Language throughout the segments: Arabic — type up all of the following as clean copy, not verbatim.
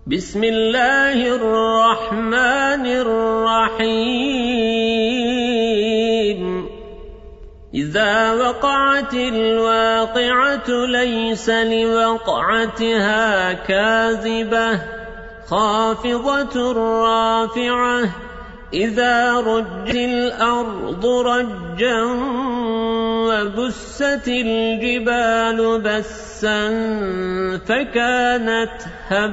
بسم الله الرحمن الرحيم إذا وقعت الواقعة ليس لوقعتها كاذبة خافضة رافعة إذا رجت الأرض رجا وبست الجبال بسا فكانت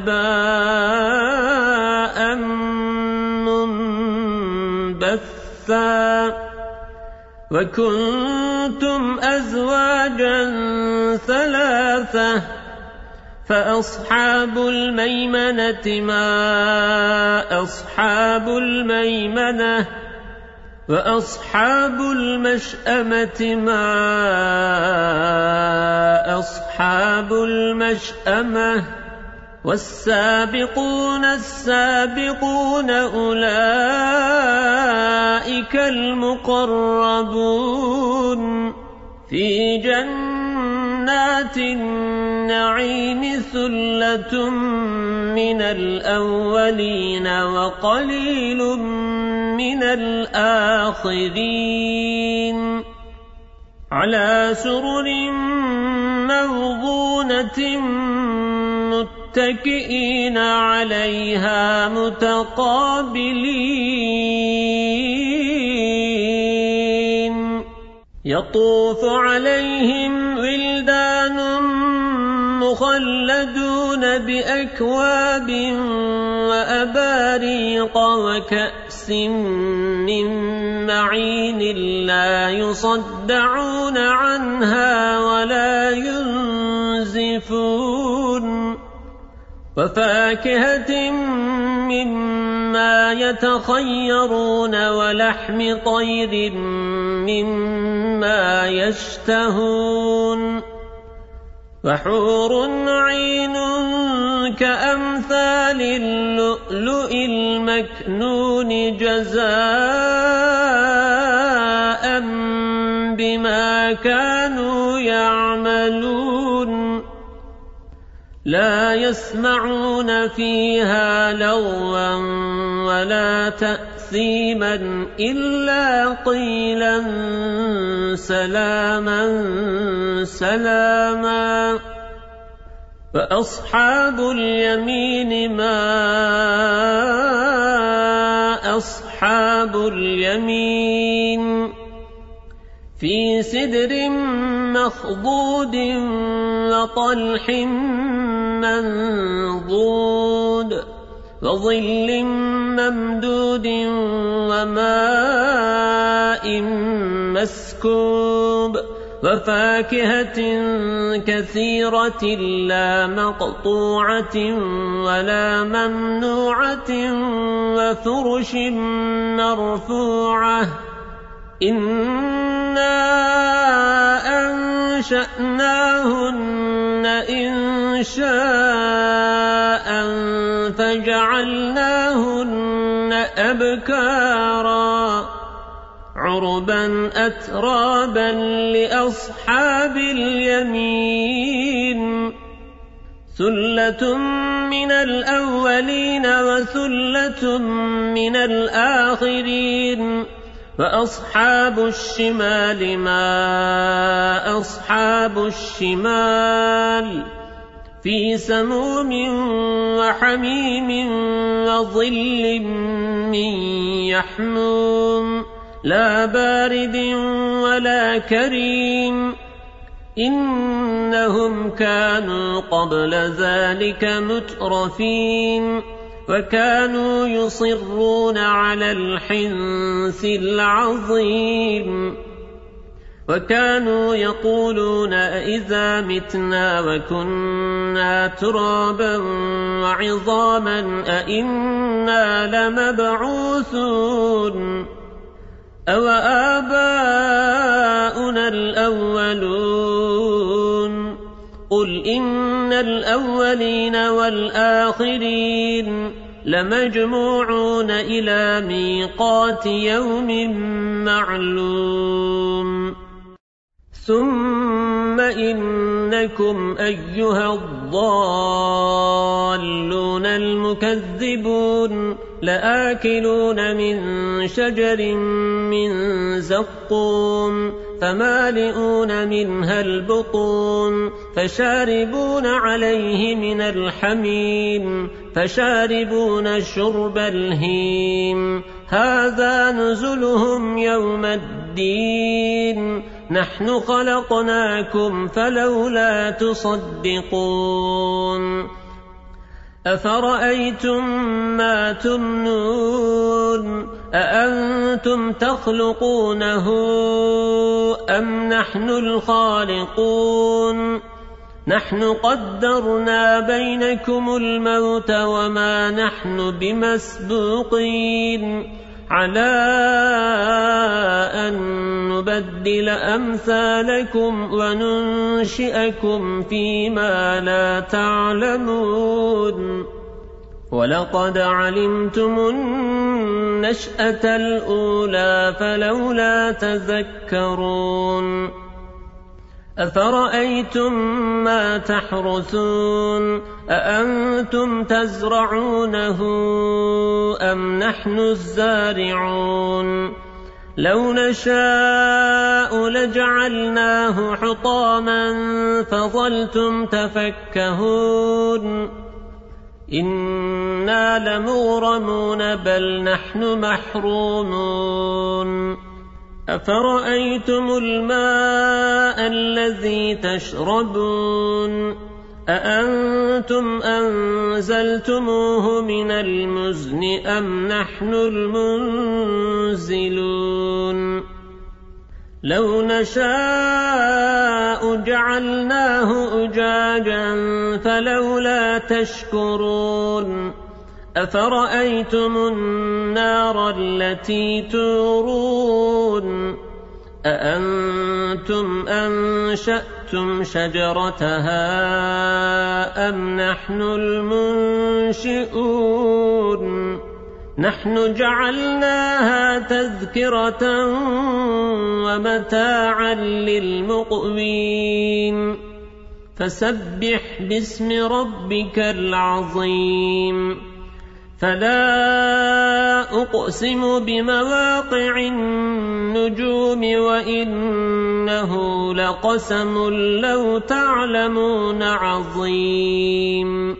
هباء منبثا وكنتم أزواجا ثلاثة فأصحاب الميمنة ما أصحاب الميمنة وأصحاب المشأمة ما أصحاب المشأمة والسابقون السابقون أولئك المقربون في جنات النعيم ثلة من الأولين وقليل من الآخرين على سرر موضونة متكئين عليها متقابلين يطوف عليهم ولدان مخلدون بأكواب وأباريق وكأس من معين لا يصدعون عنها ولا ينزفون وفاكهة مما يتخيرون ولحم طير مما يشتهون وحور عين كأمثال اللؤلؤ المكنون جزاء بما كانوا يعملون لا يسمعون فيها لغوا ولا تأثيما إلا قيلا سلاما سلاما وأصحاب اليمين ما أصحاب اليمين في سدر مخضود وطلح منضود وظل ممدود وماء مسكوب وفاكهة كثيرة لا مقطوعة ولا ممنوعة وفرش مرفوعة إنا أنشأناهن إنشاء فجعلناهن أبكارا عربا أترابا لأصحاب اليمين ثلة من الأولين وثلة من الآخرين وأصحاب الشمال ما أصحاب الشمال في سموم وحميم وظل من يحموم لا بارد ولا كريم إنهم كانوا قبل ذلك مترفين وكانوا يصرون على الحنث العظيم وكانوا يقولون أئذا متنا وكنا ترابا وعظاما أئنا لمبعوثون أو آباؤنا الأولون قل إن الأولين والآخرين لمجموعون إلى ميقات يوم معلوم ثم ثم إنكم أيها الضالون المكذبون لآكلون من شجر من زقوم فمالئون منها البطون فشاربون عليه من الحميم فشاربون شرب الهيم هذا نزلهم يوم الدين نحن خلقناكم فلولا تصدقون أفرأيتم ما تمنون أأنتم تخلقونه أم نحن الخالقون نحن قدرنا بينكم الموت وما نحن بمسبوقين على أن نبدل أمثالكم وننشئكم فيما لا تعلمون ولقد علمتم النشأة الأولى فلولا تذكرون أفرأيتم ما تحرثون أأنتم تزرعونه أم نحن الزارعون لو نشاء لجعلناه حطاما فظلتم تفكهون إنا لمغرمون بل نحن محرومون أفرأيتم الماء الذي تشربون أأنتم أنزلتموه من المزن أم نحن المنزلون لو نشاء جعلناه أجاجا فلولا تشكرون أفرأيتم النار التي تورون أأنتم أنشأتم شجرتها أم نحن المنشئون نحن جعلناها تذكرة ومتاعا للمقوين فسبح باسم ربك العظيم فلا أقسم بمواقع النجوم وإنه لقسم لو تعلمون عظيم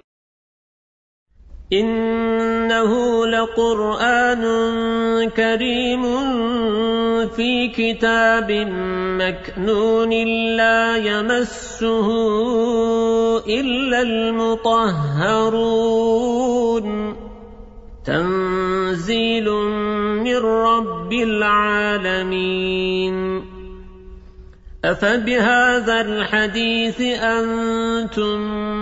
إنه لقرآن كريم في كتاب مكنون لا يمسه إلا المطهرون تنزيل من رب العالمين أفبهذا الحديث أنتم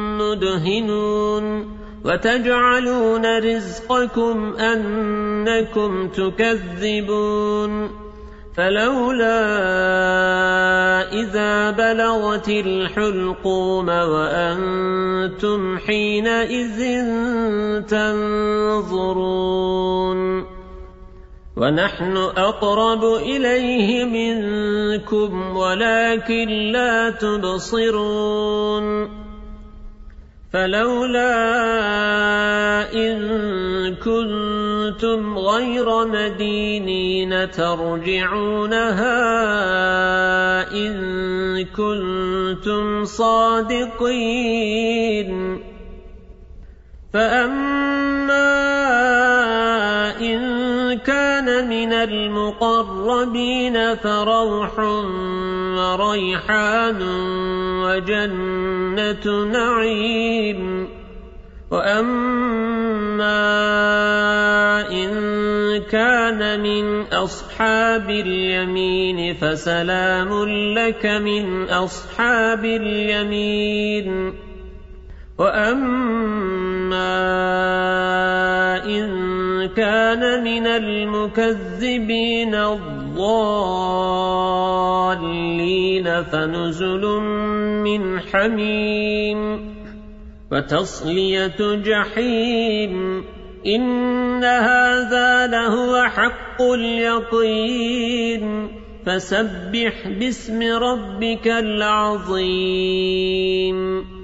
مدهنون وتجعلون رزقكم أنكم تكذبون فلولا إذا بلغت الحلقوم وأنتم حينئذ تنظرون ونحن أقرب إليه منكم ولكن لا تبصرون فلولا إن كنتم غير مدينين ترجعونها إن كنتم صادقين فأما إن كان من المقربين فروح وريحان وجنة نعيم وأما إن كان من أصحاب اليمين فسلام لك من أصحاب اليمين وأما إن كان من المكذبين الضالين فنزل من حميم وتصلية جحيم إن هذا لهو حق اليقين فسبح باسم ربك العظيم